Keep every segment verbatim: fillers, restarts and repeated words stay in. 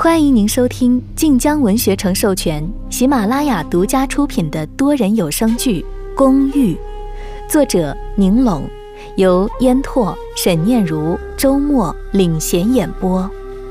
欢迎您收听晋江文学城授权、喜马拉雅独家出品的多人有声剧《公寓》，作者宁拢，由烟拓、沈念如、周末领衔演播。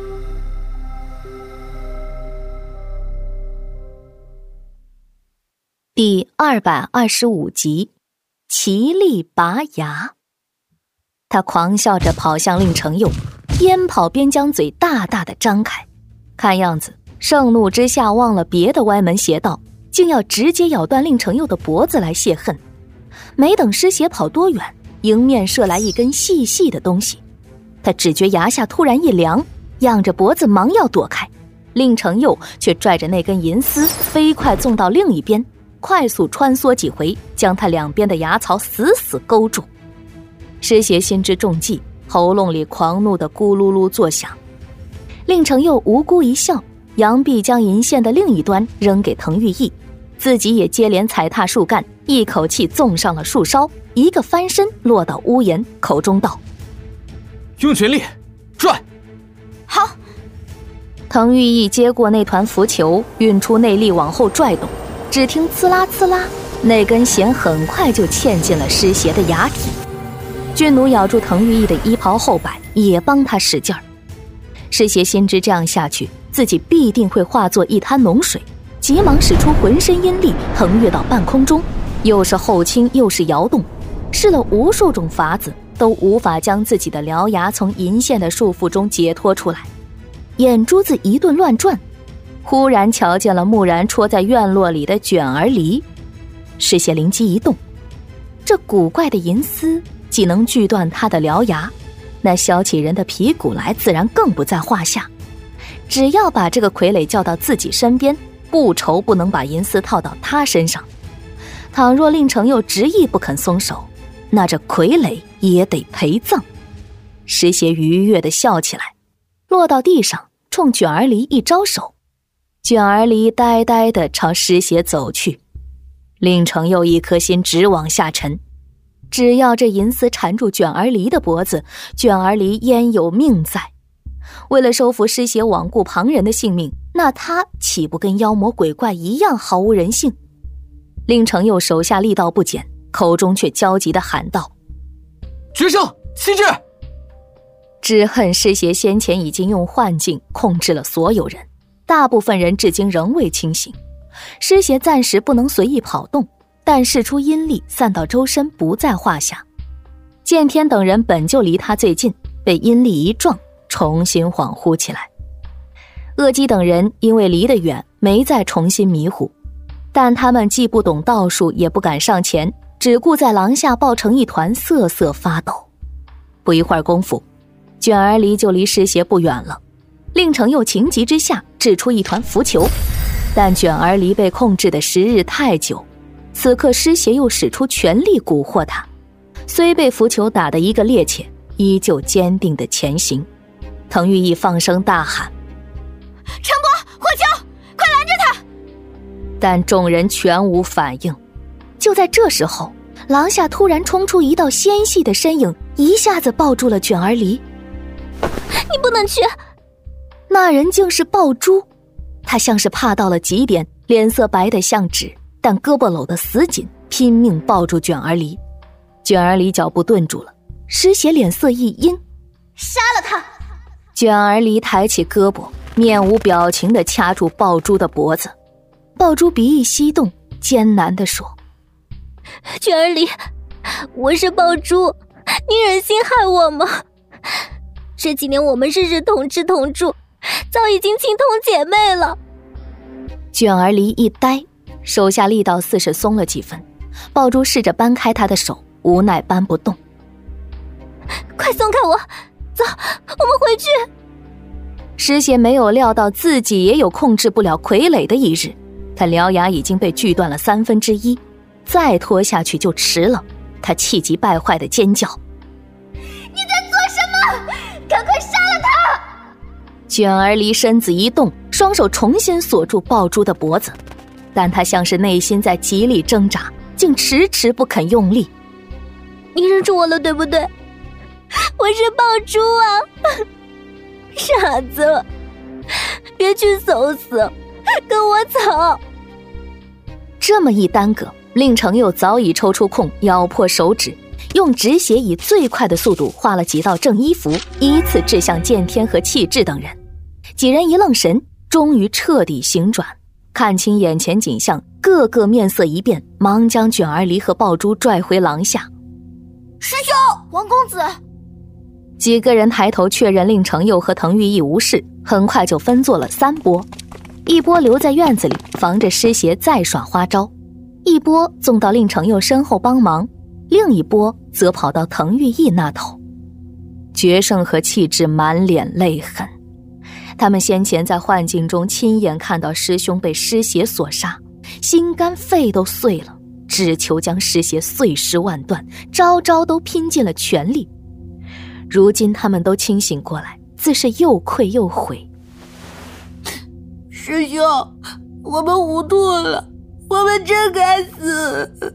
第二百二十五集，奇力拔牙。他狂笑着跑向令程佑，边跑边将嘴大大的张开，看样子盛怒之下忘了别的歪门邪道，竟要直接咬断令程佑的脖子来泄恨。没等师邪跑多远，迎面射来一根细细的东西，他只觉牙下突然一凉，仰着脖子忙要躲开，令程佑却拽着那根银丝飞快纵到另一边，快速穿梭几回，将他两边的牙槽死死勾住。师邪心知中计，喉咙里狂怒的咕噜噜作响。令程佑无辜一笑，扬臂将银线的另一端扔给滕玉义，自己也接连踩踏树干，一口气纵上了树梢，一个翻身落到屋檐，口中道： 用全力拽。 好。 滕玉义接过那团浮球，运出内力往后拽动，只听呲啦呲啦，那根弦很快就嵌进了师邪的牙体。俊奴咬住滕玉义的衣袍后摆，也帮他使劲儿。师邪心知这样下去，自己必定会化作一滩脓水，急忙使出浑身阴力，腾跃到半空中，又是后倾又是摇动，试了无数种法子，都无法将自己的獠牙从银线的束缚中解脱出来。眼珠子一顿乱转，忽然瞧见了木然戳在院落里的卷儿梨。师邪灵机一动，这古怪的银丝既能锯断他的獠牙，那削起人的皮骨来自然更不在话下。只要把这个傀儡叫到自己身边，不愁不能把银丝套到他身上。倘若令程佑执意不肯松手，那这傀儡也得陪葬。师邪愉悦地笑起来，落到地上，冲卷儿梨一招手。卷儿梨呆呆地朝师邪走去。令程佑一颗心直往下沉，只要这银丝缠住卷儿梨的脖子，卷儿梨焉有命在？为了收服师邪罔顾旁人的性命，那他岂不跟妖魔鬼怪一样毫无人性？令程佑手下力道不减，口中却焦急地喊道： 决胜，弃智！ 只恨师邪先前已经用幻境控制了所有人，大部分人至今仍未清醒。师邪暂时不能随意跑动，但释出阴力散到周身不在话下。剑天等人本就离他最近，被阴力一撞，重新恍惚起来。恶姬等人因为离得远，没再重新迷糊，但他们既不懂道术，也不敢上前，只顾在廊下抱成一团，瑟瑟发抖。不一会儿功夫，卷儿梨就离师邪不远了。令程佑情急之下掷出一团浮球，但卷儿梨被控制的时日太久，此刻师邪又使出全力蛊惑他，虽被浮球打得一个趔趄，依旧坚定地前行。滕玉义放声大喊： 陈伯，火球，快拦着他！ 但众人全无反应。就在这时候，廊下突然冲出一道纤细的身影，一下子抱住了卷儿梨。 你不能去！ 那人竟是豹珠，他像是怕到了极点，脸色白得像纸，但胳膊搂得死紧，拼命抱住卷儿梨。卷儿梨脚步顿住了，师邪脸色一阴： 杀了他！ 卷儿梨抬起胳膊，面无表情地掐住豹珠的脖子。豹珠鼻翼翕动，艰难地说： 卷儿梨，我是豹珠，你忍心害我吗？这几年我们日日同吃同住，早已经情同姐妹了。 卷儿梨一呆，手下力道似是松了几分，豹珠试着搬开他的手，无奈搬不动。 快松开我，走，我们回去。 师邪没有料到自己也有控制不了傀儡的一日，他獠牙已经被锯断了三分之一，再拖下去就迟了。他气急败坏地尖叫： 你在做什么？赶快杀了他！ 卷儿梨身子一动，双手重新锁住豹珠的脖子，但他像是内心在极力挣扎，竟迟迟不肯用力。 你认出我了对不对？我是豹珠啊！傻子， 别去搜死，跟我走。 这么一耽搁，令程佑早已抽出空，咬破手指，用止血以最快的速度画了几道正衣符，依次掷向剑天和气质等人。几人一愣神，终于彻底醒转，看清眼前景象，个个面色一变，忙将卷儿离和爆珠拽回廊下。 师兄，王公子。 几个人抬头确认令程佑和滕玉义无事，很快就分作了三波，一波留在院子里防着师爷再耍花招，一波纵到令程佑身后帮忙，另一波则跑到滕玉义那头。决胜和气质满脸泪痕，他们先前在幻境中亲眼看到师兄被师爷所杀，心肝肺都碎了，只求将师爷碎尸万段，招招都拼尽了全力。如今他们都清醒过来，自是又愧又悔。 师兄，我们糊涂了，我们真该死。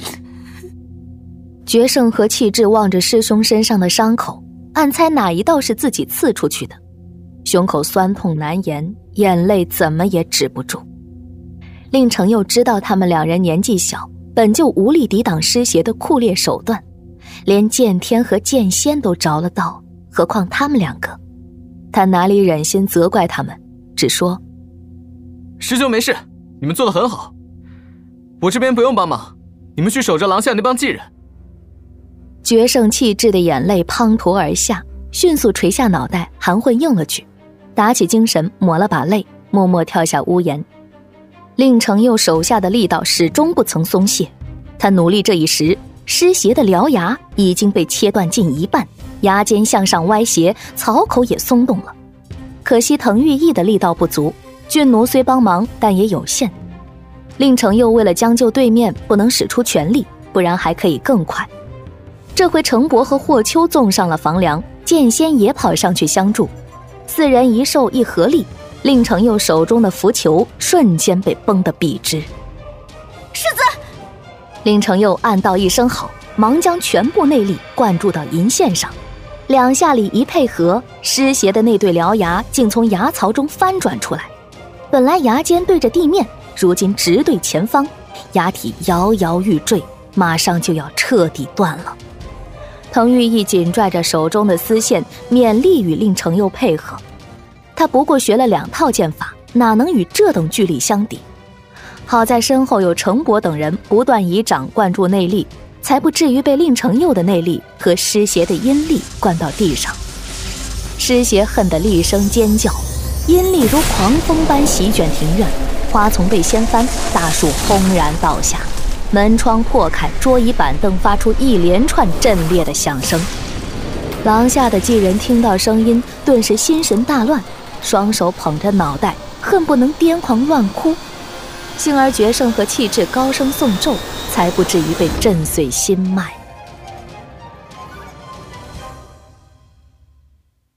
决胜和气质望着师兄身上的伤口，暗猜哪一道是自己刺出去的，胸口酸痛难言，眼泪怎么也止不住。令程佑知道他们两人年纪小，本就无力抵挡师爷的酷烈手段，连剑天和剑仙都着了道，何况他们两个。他哪里忍心责怪他们，只说： 师兄没事，你们做得很好，我这边不用帮忙，你们去守着廊下那帮妓人。 决胜气质的眼泪滂沱而下，迅速垂下脑袋，含混应了句，打起精神抹了把泪，默默跳下屋檐。令程佑手下的力道始终不曾松懈，他努力这一时，师爷的獠牙已经被切断近一半，牙尖向上歪斜，槽口也松动了。可惜滕玉义的力道不足，俊奴虽帮忙，但也有限。令程佑为了将就对面，不能使出全力，不然还可以更快。这回程伯和霍秋纵上了房梁，剑仙也跑上去相助，四人一兽一合力，令程佑手中的符球瞬间被崩得笔直。 世子！ 令程佑暗道一声好，忙将全部内力灌注到银线上，两下里一配合，师爷的那对獠牙竟从牙槽中翻转出来，本来牙尖对着地面，如今直对前方，牙体摇摇欲坠，马上就要彻底断了。滕玉义紧拽着手中的丝线，勉力与令程佑配合。他不过学了两套剑法，哪能与这等巨力相抵？好在身后有程伯等人不断以掌灌注内力，才不至于被令程佑的内力和师爷的阴力灌到地上。师爷恨得厉声尖叫，阴力如狂风般席卷庭院，花丛被掀翻，大树轰然倒下，门窗破开，桌椅板凳发出一连串震裂的响声。廊下的妓人听到声音，顿时心神大乱，双手捧着脑袋，恨不能癫狂乱哭。幸而决胜和气质高声诵咒，才不至于被震碎心脉。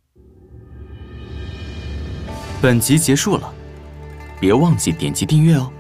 本集结束了，别忘记点击订阅哦。